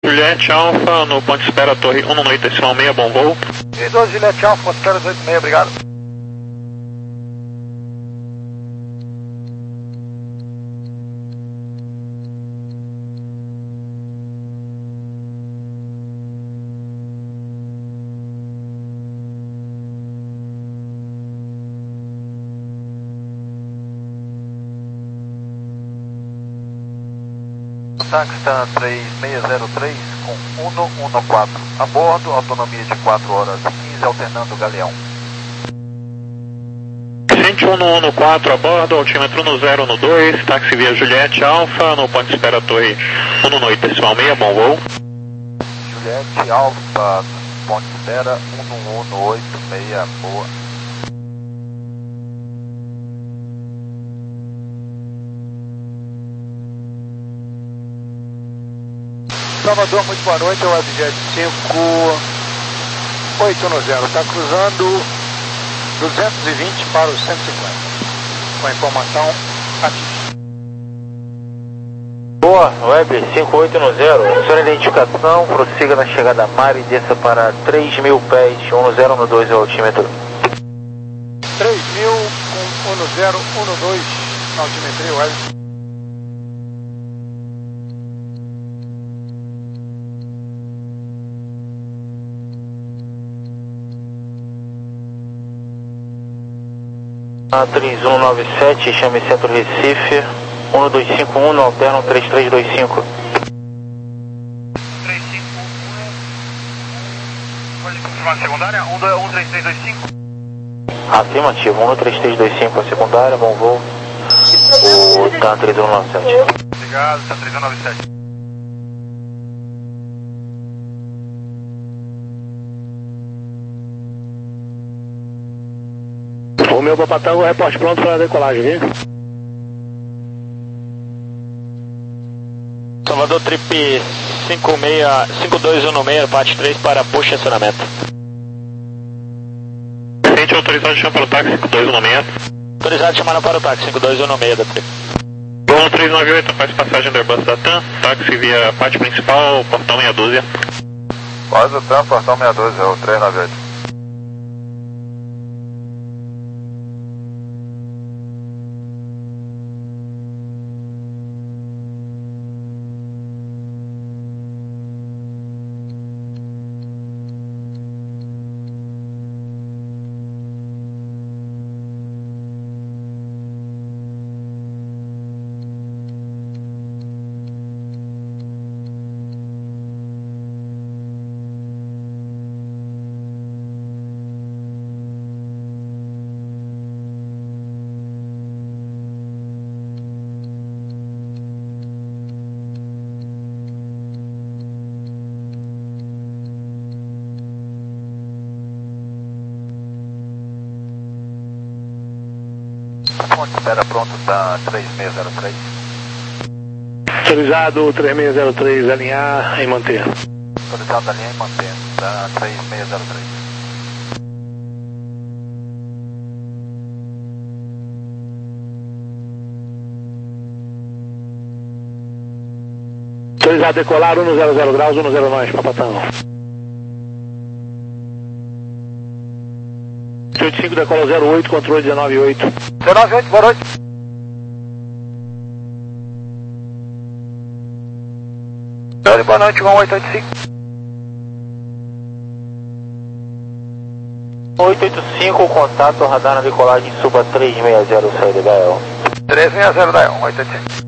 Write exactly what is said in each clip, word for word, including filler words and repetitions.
Juliette Alpha, no ponto de espera Torre um no oito decimal seis, bom voo. E doze Juliette Alpha, ponto de espera oito seis, obrigado. Taxta três seis zero três com um um quatro a bordo, autonomia de quatro horas e quinze, alternando galeão. Gente um um quatro a bordo, altímetro no zero no dois, táxi via Juliette Alpha, no ponto de espera Torre um no oito decimal seis, bom voo. Juliette Alpha, ponto de espera um no oito seis, boa. Salvador, muito boa noite, é o Webjet cinco oito um zero, está cruzando duzentos e vinte para os cento e cinquenta, com a informação ativa. Boa, Web cinco oito um zero, sua identificação, prossiga na chegada a mar e desça para três mil pés, um zero um dois é o altímetro. três mil com um zero um dois na altimetria, Web. A três um nove sete, chame Centro Recife, um dois cinco um, alterno três três dois cinco. três cinco um, pode confirmar a secundária? um três três dois cinco? Afirmativo, um três três dois cinco a secundária, bom voo. O T A N três um nove sete. Obrigado, T A N três um nove sete. O meu Papatango, reporte pronto para a decolagem, viu? Salvador Trip cinco dois um seis, parte três para push e acionamento. Gente autorizado de chamar para o táxi cinco dois um seis. Autorizado de chamar para o táxi cinco dois um seis da Trip. Voo três nove oito, faz passagem do Airbus da T A M, táxi via parte principal, portão meia dúzia. Quase o T A M, portão meia dúzia, o três nove oito. Ponto de espera pronto da três seis zero três. Autorizado três seis zero três, alinhar e manter. Autorizado alinhar e manter da três seis zero três. Autorizado decolar um zero zero graus, um zero nove, Papatango. oito cinco decola zero oito, controle dezenove oito. dezenove oito, boa noite. Boa noite, um oito oito cinco. oito oito cinco, contato, radar na decolagem, suba três seis zero, saída da E L. três seis zero da E L, oito oito cinco.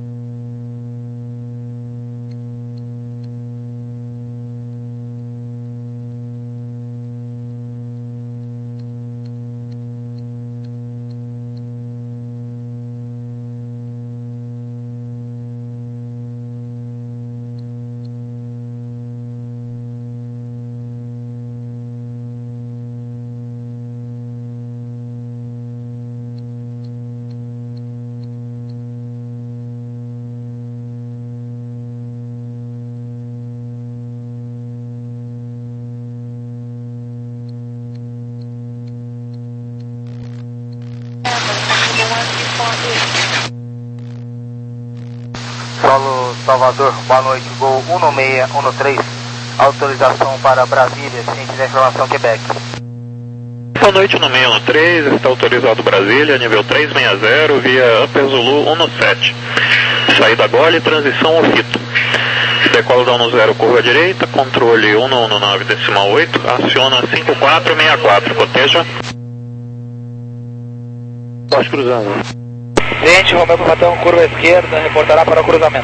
Solo Salvador, boa noite, Gol um seis um três, autorização para Brasília, ciente da informação Quebec. Boa noite, um seis um três, está autorizado Brasília, nível trezentos e sessenta, via Upper Zulu um sete. Saída Gole, transição ao fito. Decola da um zero, curva direita, controle um um nove decimal oito, aciona cinco quatro seis quatro, coteja. Nós cruzando. Ciente, Romeu Papatão, curva esquerda, reportará para o cruzamento.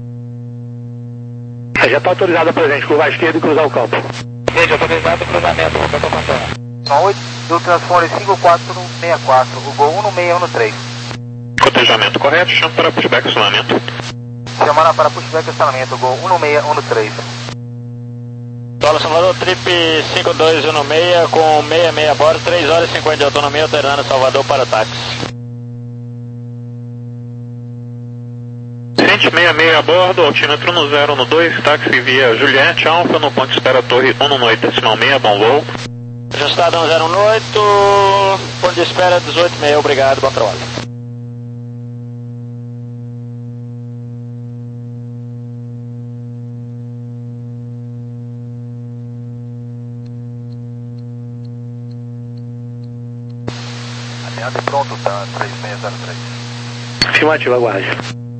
Já está autorizado a presente, curva à esquerda e cruzar o campo. Ciente, autorizado o cruzamento, Romeu Papatão. São oito do Transformer cinco quatro seis quatro, o Gol um seis um três. Cotejamento correto, chama para pushback acionamento. Chamará para pushback acionamento, Gol um seis um três. Solo Salvador, trip cinco dois um seis com sessenta e seis a bordo, três horas e cinquenta de autonomia, alternando Salvador para táxi. Ciente sessenta e seis a bordo, altímetro no zero no dois, táxi via Juliette Alfa, no ponto de espera Torre um oito decimal seis, bom voo. Ajustado um zero um oito, ponto de espera dezoito e meio, obrigado, bom trabalho. Alinhado e pronto, tá três seis zero três. Afirmativo, aguarde.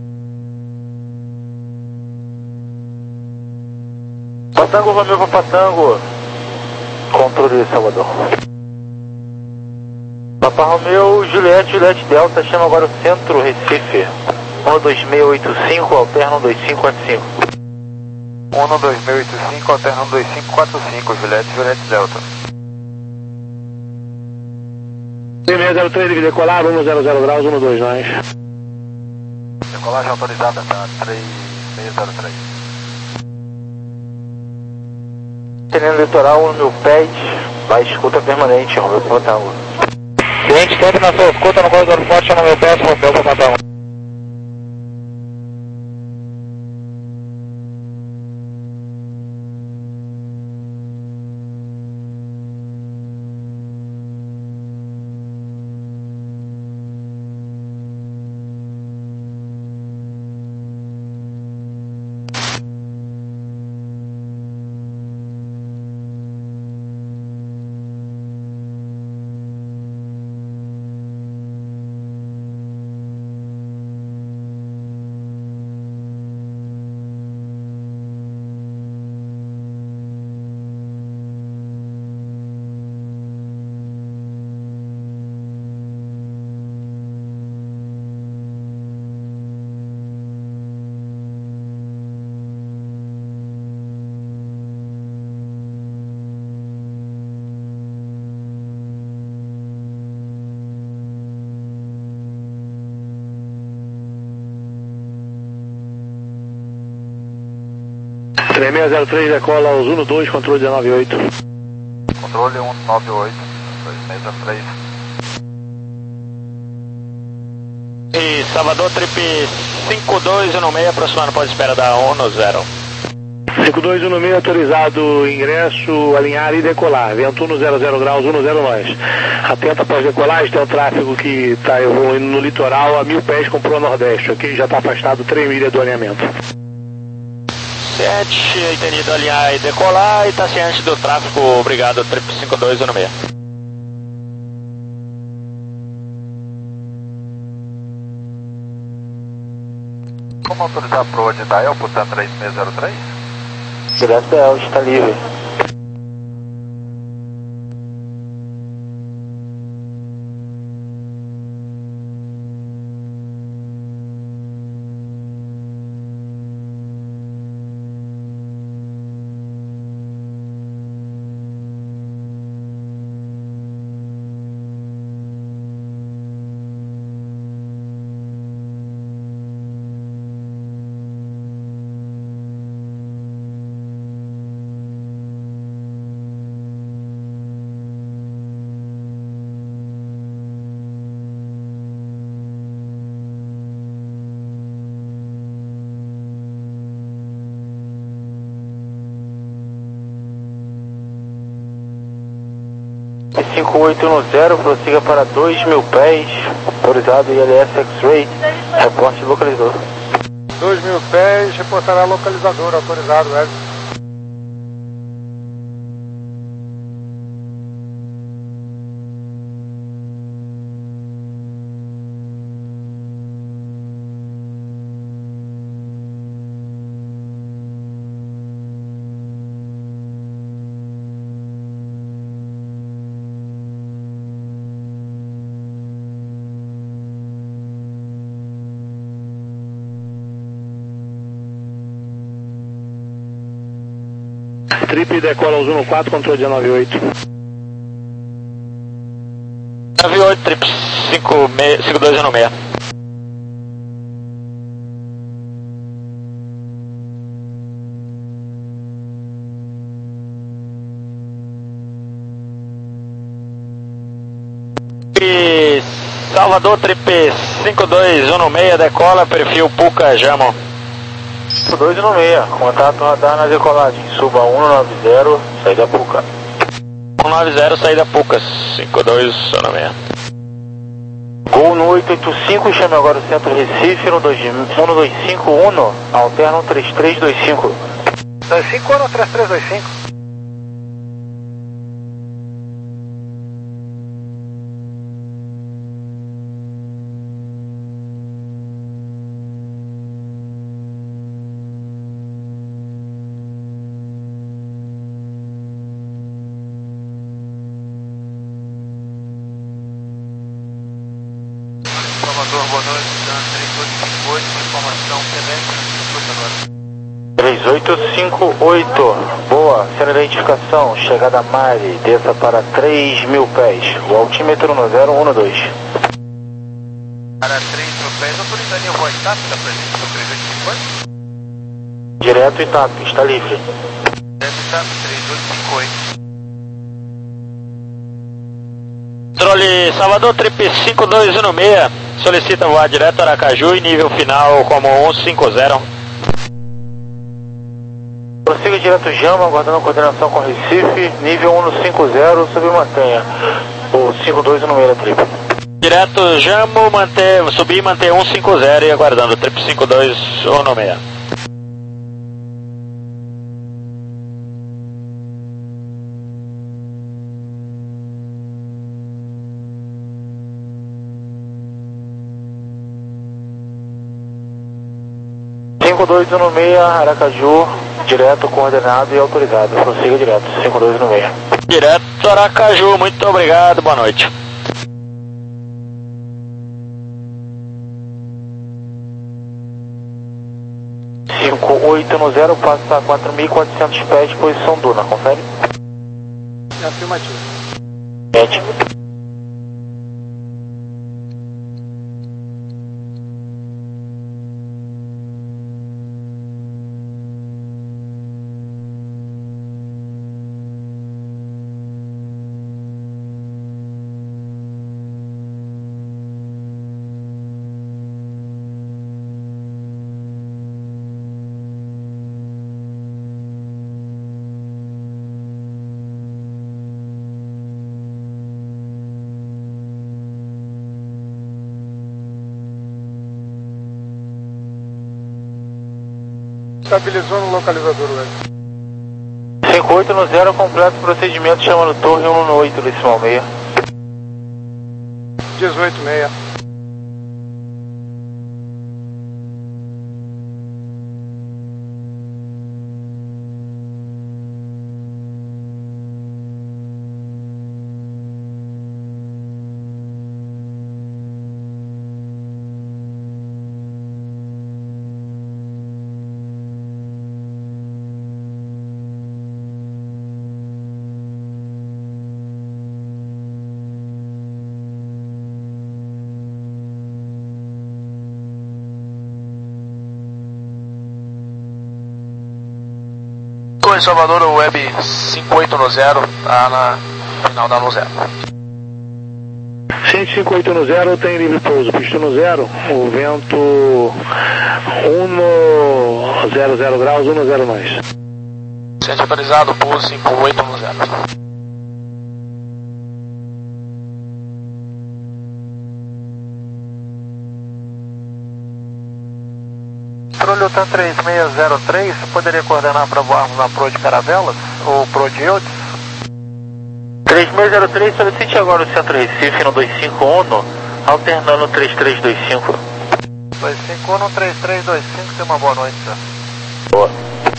Patango, Romeu Papatango, controle de Salvador. Papa Romeu, Juliette, Juliette Delta, chama agora o centro Recife. um dois seis oito cinco, alterna um dois cinco quatro cinco. um dois seis oito cinco, alterna um dois cinco quatro cinco, Juliette, Juliette Delta. três seis zero três, deve decolar, um zero zero graus, um dois nós. Decolagem autorizada, tá três seis zero três. Tenendo litoral, um mil pés, vai escuta permanente, Romeu Papatango. Cliente, sempre na sua escuta no corredor forte, no meu pé, Romeu Papatango. três seis zero três, decola aos um dois, controle dezenove oito. Controle um nove oito, dois seis zero três. E Salvador, trip cinco dois um seis, aproximando pode espera da um zero. cinco dois um seis, autorizado ingresso, alinhar e decolar. Vento um zero zero graus, um zero nós. Atenta após decolagem, tem o tráfego que está evoluindo no litoral a mil pés com pro nordeste. Aqui já está afastado três milhas do alinhamento. sete, entendido, alinhar e decolar, e está ciente do tráfego, obrigado, trip cinco dois um seis. Como autorizar a proa de Dial por TAM três seis zero três? Direto da está livre. cinco oito um zero, prossiga para dois mil pés, autorizado I L S X-Ray, reporte localizador. dois mil pés, reportará localizador autorizado, Web. Trip decola Zulu quatro, controle de nove oito. nove oito, trip cinco dois um seis. E Salvador, trip cinco dois um seis, decola, perfil Puca, Jamo. cinco dois um seis, contato radar na decolagem, suba um nove zero, saída Puca. um nove zero, saída Puca, cinco dois um seis. Gol no oito oito cinco, chame agora o centro Recife, no dois cinco um, alterna um três três dois cinco. dois cinco um, três três dois cinco. Salvador, boa noite, três oito cinco oito, informação pedestre, três oito cinco oito, boa, sem identificação, chegada Mari, desça para três mil pés, o altímetro no zero um dois. Para três mil pés, autorizaria voz T A P da presença do três oito cinco oito? Direto Itap, está livre. Direto Itap, três oito cinco oito. Controle Salvador, trip cinco dois um seis, solicita voar direto Aracaju e nível final como cento e cinquenta. Prossiga direto Jama, aguardando coordenação com Recife, nível cento e cinquenta, submantenha o cinco dois um seis da trip. Direto Jamo, manter, subir e manter cento e cinquenta e aguardando trip cinco dois um seis. cinco dois um seis, Aracaju, direto, coordenado e autorizado. Prossiga direto, cinco dois um seis. Direto Aracaju, muito obrigado, boa noite. cinco oito um zero, passa quatro mil e quatrocentos pés, posição Duna, confere? Afirmativo. Sete. Estabilizou no localizador, Web. cinco oito um zero, completo procedimento chamando torre um oito, decimal seis. dezoito seis. Em Salvador, o Web cinco oito um zero, tá na final da um zero. cinco oito um zero tem livre pouso, pista no zero, o vento cento graus, um zero nós. Sente autorizado, pouso cinco oito um zero. Passageiro Lutan três seis zero três, poderia coordenar para voarmos na Pro de Caravelas ou Pro de Eudes? três seis zero três, solicite agora o centro Recife no dois cinco um, alternando três três dois cinco. dois cinco um, três três dois cinco, tenha uma boa noite, senhor. Boa.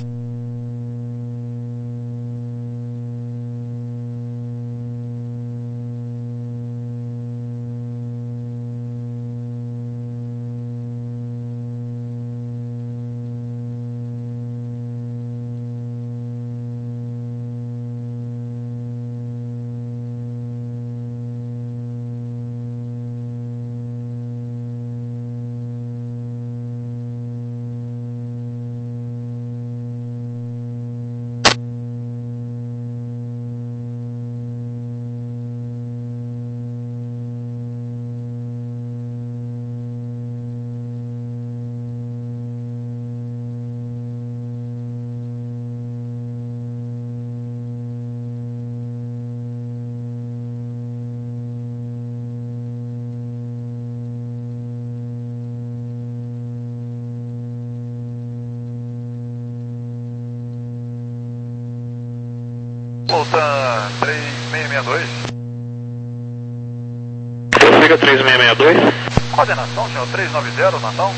Lutan três seis seis dois. Prossiga três seis seis dois. Coordenação, senhor, três nove zero, Natal.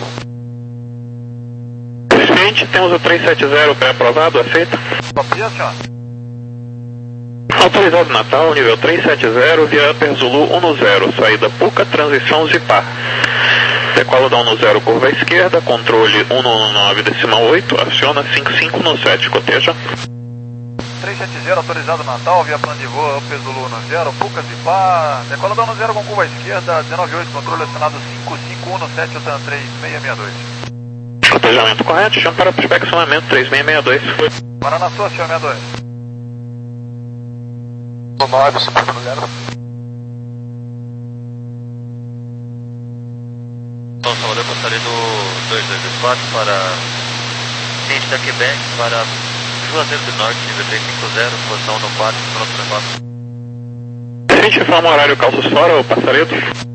Suficiente, temos o três sete zero pré-aprovado, aceita? Copia, senhor. Autorizado Natal, nível três sete zero, via Upper Zulu um zero, saída Puca, transição Zipar. Decola da um zero, curva à esquerda, controle um nove decimal oito, aciona cinco cinco um sete, coteja. três sete zero, autorizado Natal, via plano de voo, Upper Zulu um zero, Puca Zipar. Decola da um zero com curva à esquerda, dezenove oito, controle acionado cinco cinco um sete, Lutan três seis seis dois. Cotejamento correto, chama para prospeccionamento três seis seis dois. Para na sua, senhor, sessenta e dois. nove, cinquenta no zero. Então, Salvador, gostaria do dois dois dois quatro para Ciente da Quebec, para Juazeiro do Norte, nível três cinco zero, posição no quatro, pronto para quatro. A gente informa o horário calços fora, o Passaredo.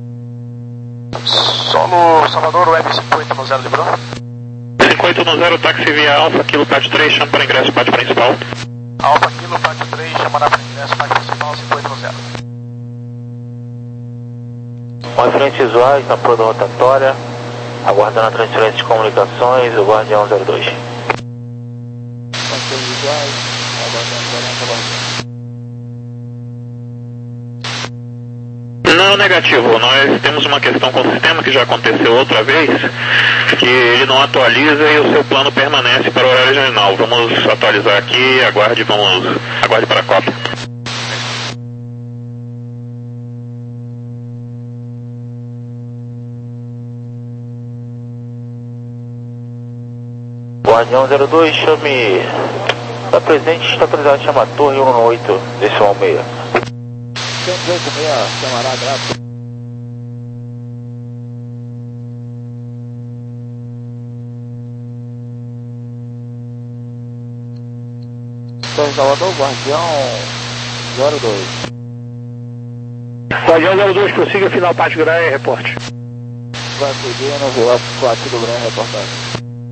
Solo Salvador, Web cinco oito no zero, livrou? cinco oito um zero, táxi via Alfa, Kilo Pátio três, chama para ingresso, pátio principal. Alfa Kilo, Pátio três, chamará para ingresso, pátio principal, cinco oito no zero. Com frente visuais na proa da rotatória, aguardando a transferência de comunicações, o Guardião zero dois. Com visuais, aguardando quarenta, Guardião. Não, negativo. Nós temos uma questão com o sistema que já aconteceu outra vez, que ele não atualiza e o seu plano permanece para o horário original. Vamos atualizar aqui, aguarde, vamos, aguarde para a cópia. Guardião zero dois, chame... Está presente, está autorizado, chama a Torre um oito, decimal seis. cento e oito seis, chamará gráfico. Torre Salvador, Guardião zero dois. Guardião zero dois, prossiga final Pátio Grande, reporte. Vai seguindo, vou Pátio do Grande, reportagem.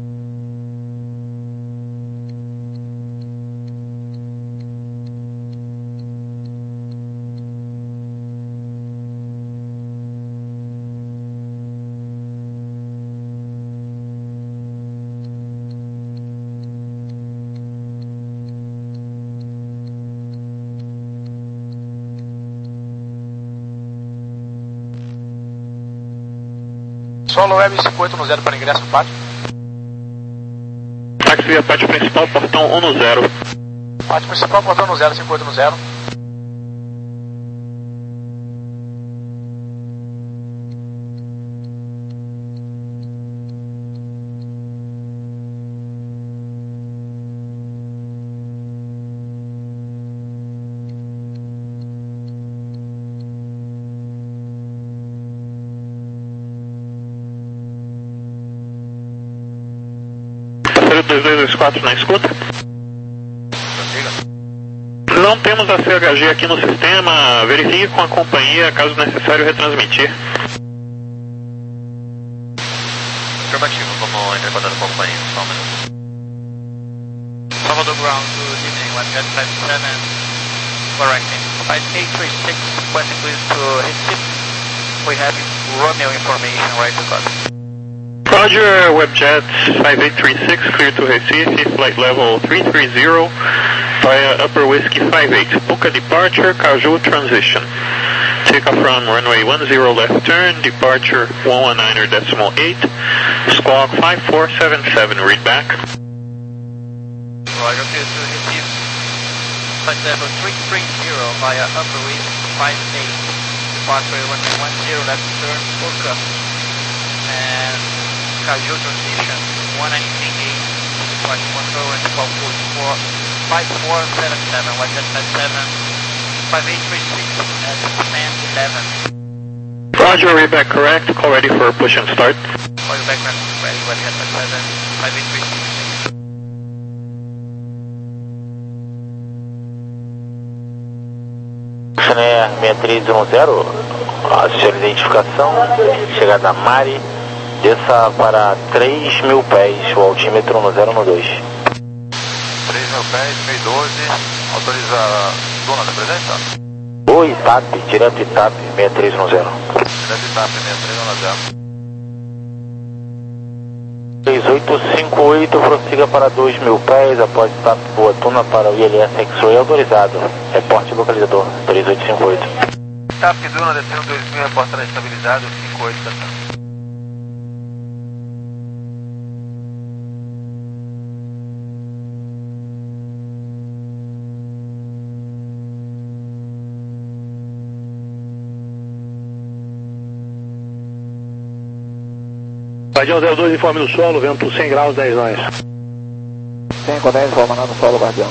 Solo Web cinco oito no zero para ingresso no pátio. Táxi via pátio principal, portão um zero. Pátio principal, portão no zero, cinco oito no zero. dois dois dois quatro na escuta. Não temos a C H G aqui no sistema, verifique com a companhia, caso necessário retransmitir. Afirmativo, vamos entrar em contato com a companhia. Jet five seven, correcting. five eight three six, requesting please to Recife. We have Romeo information, right to copy. Roger, Webjet five eight three six, clear to Recife, flight level three three zero, via Upper Whiskey five eight, Puka departure, Caju transition. Takeoff from runway one zero left turn, departure one nineteen decimal eight, squawk five four seven seven, read back. Roger, clear to Recife, flight level three three zero via Upper Whiskey five eight, departure runway one zero left turn, Puka, and Caju transition one nineteen eight, flight control and twelve forty-four, five four seven seven, Webjet five seven, five eight three six at command eleven. Roger, read back correct, call ready for push and start. Call you back ready, Webjet five seven, five eight three six. Cine seis três um zero, a sua identificação, chegada Mari, desça para três mil pés, o altímetro no zero um dois. três mil pés, mil e doze, autoriza a Duna da presença? O Itape, direto Itape, seis três um zero. Direto Itape, seis três um zero. três oito cinco oito, prossiga para dois mil pés, após Itape Boa Tuna para o I L S X-Ray autorizado. Reporte localizador, três oito cinco oito. Itape Duna, descendo dois mil, reporta estabilizado, cinco oito, estação. Guardião zero dois, informe no solo, vento cem graus, dez nós. cem com dez, informa no solo, Guardião.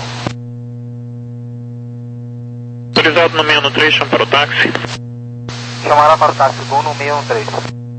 Autorizado no seis um três, chama para o táxi. Chamará para o táxi, voo no seis um três.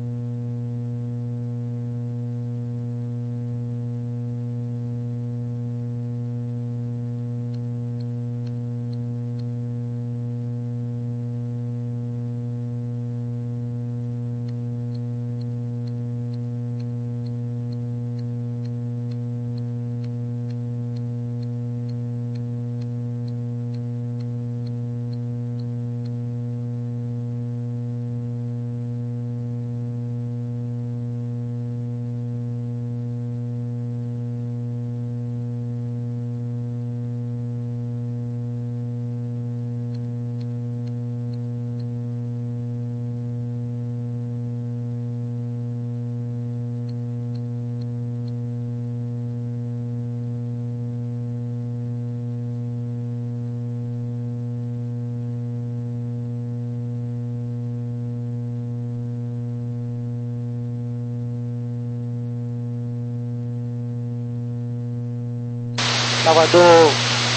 Salvador.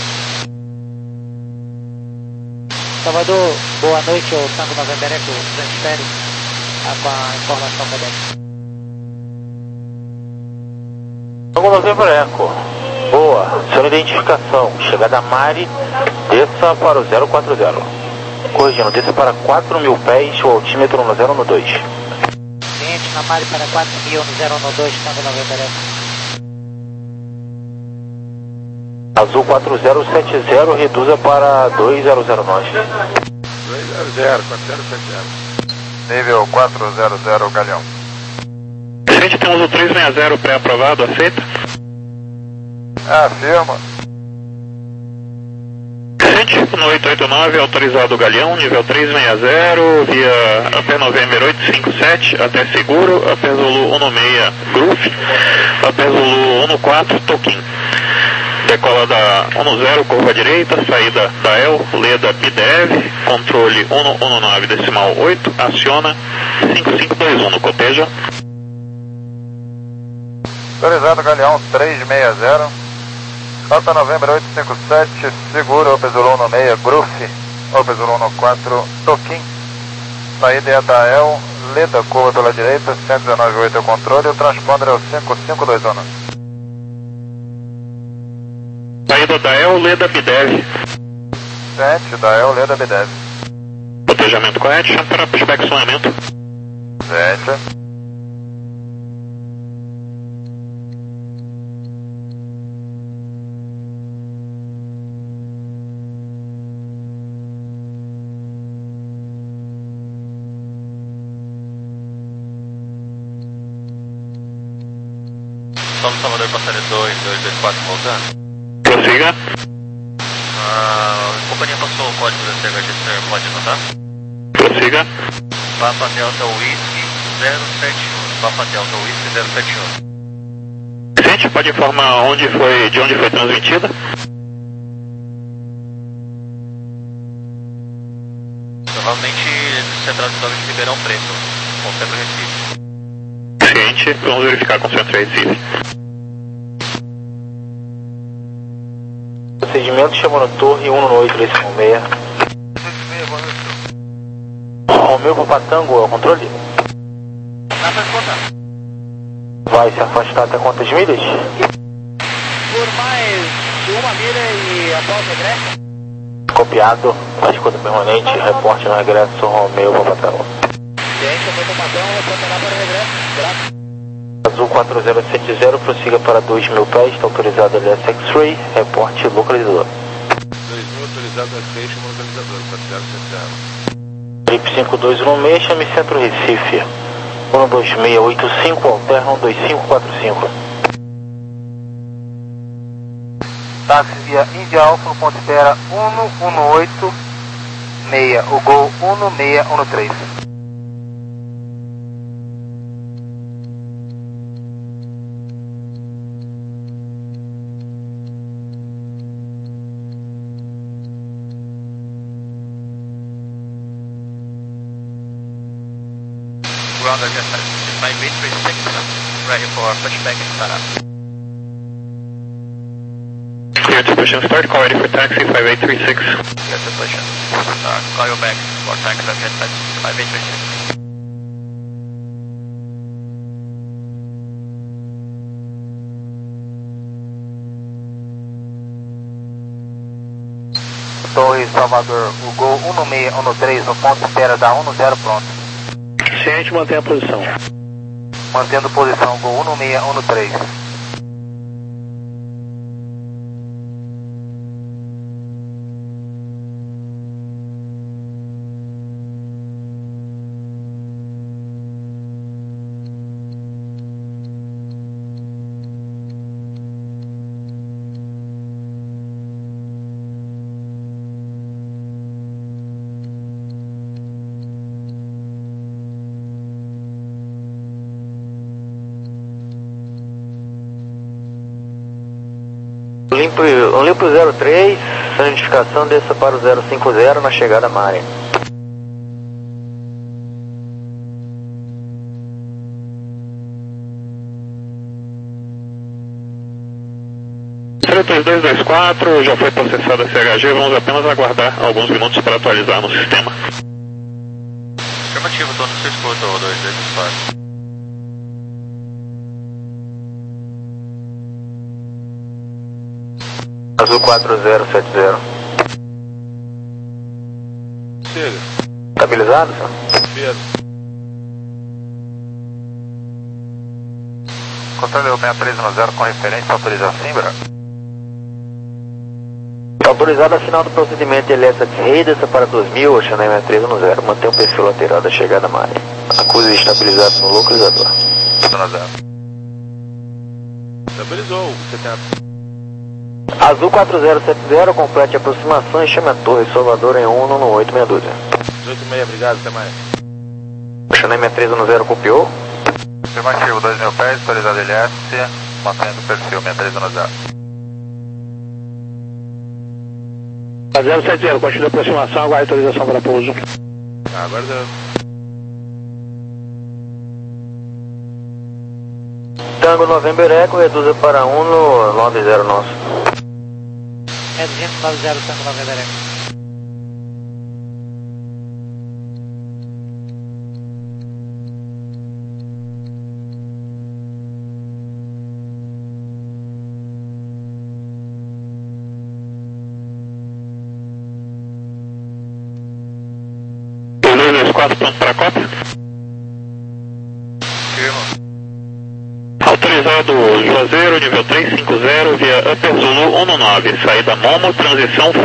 Salvador, boa noite, o Tango November Eco, transfere com a informação da D E C. Tango November Eco, boa, sua identificação, chegada Mari, desça para o zero quatro zero. Corrigindo, desça para quatro mil pés, o altímetro no zero um dois. Cliente na Mari para quatro mil no zero um dois, Tango November Eco. Azul quatro zero sete zero, reduza para dois zero zero nove. dois zero zero, quatro zero sete zero. Nível quatro zero zero, Galeão. Gente, temos o três seis zero pré-aprovado, aceita? Ah, firma. Gente, no oito oito nove, autorizado o Galeão, nível três seis zero, via Upper November oito cinco sete, até seguro, Upper Zulu um seis Groove, Upper Zulu um quatro Toquim. Decola da um zero, curva direita, saída da E L, Leda B D E V, controle um um nove decimal oito, aciona cinco cinco dois um no coteja. Autorizado Galeão três seis zero, Alta November oito cinco sete, seguro, Opel Zulu um seis, Groove, Opel Zulu um quatro, Toquim, saída é da E L, Leda, curva pela direita, cento e dezenove oito é o controle, o transponder é o cinco cinco dois um. Saída da E L, Leda B D E V. sete da E L, Leda B D E V. Cotejamento correto, chama para pushback sonamento. sete. Solano Salvador, passageiro dois dois dois quatro voltando. Prossiga. A companhia passou o código da C H G, senhor, pode anotar? Prossiga. Papa Delta Whisky zero sete um. Papa Delta Whisky zero sete um. Gente, pode informar onde foi, de onde foi transmitida? Provavelmente Central de Salve de Ribeirão Preto, com Centro Recife. Ciente, vamos verificar com o Centro Recife. Procedimento chamando torre um no oito três cinco seis. Romeu para Tango, é o controle? Dá pra escutar. Vai se afastar até quantas milhas? Por mais de uma milha e após o regresso. Copiado, faz escuta permanente, reporte no regresso, Romeu para Tango. Ciente, Romeu para Tango, reportará para o regresso. Graças. Azul quatro zero sete zero, prossiga para dois mil pés, está autorizado L S X-Ray, reporte localizador. dois mil autorizado X-Ray, chama localizador, quatro zero sete zero. Trip cinco dois um seis, chame Centro Recife. um dois seis oito cinco, alterna um dois cinco quatro cinco. Táxi via Índia Alfa no ponto de espera um um oito seis, o Gol um seis um três. Ground adjustment five eight three six, ready for pushback and startup. Clear to push and start, call ready for taxi five eight three six. Clear to push and start. Call you back for taxi adjustment five eight three six. Torre Salvador, o Gol um seis um três no ponto de espera da um zero pronto. Ciente, mantém a posição. Mantendo posição, Gol um seis um três. Limpo, limpo zero três, identificação, desça para o zero cinco zero na chegada à Mari. três dois dois quatro, já foi processada a C H G, vamos apenas aguardar alguns minutos para atualizar no sistema. Afirmativo, estou no seu escudo, dois dois dois quatro. Azul quatro zero sete zero. Chega. Estabilizado, senhor? Pedro. Controle seis três um zero com referência, autoriza a Simbra. Autorizado a final do procedimento L S X-Ray, desça para dois mil, Ocean seis três um zero, mantém o perfil lateral da chegada à Mari. Acuse estabilizado no localizador. Estabilizou, você tem a... Azul quatro zero sete zero, complete a aproximação e chame a torre Salvador em um no oito meia dúzia. oito seis, obrigado, até mais. Ocean seis três um zero, copiou. Afirmativo, dois mil pés, autorizado L S, mantendo o perfil seis três um zero. zero sete zero, continua a aproximação, aguarde autorização para pouso. Ah, agora deu. Tango November Eco, reduza para um no nove zero nosso. Reduzindo nove zero, Tango November Eco. dois dois quatro, pronto para a cópia? Firma. Autorizado Juazeiro, nível três cinco zero, via Upper Zulu um nove, saída Momo, transição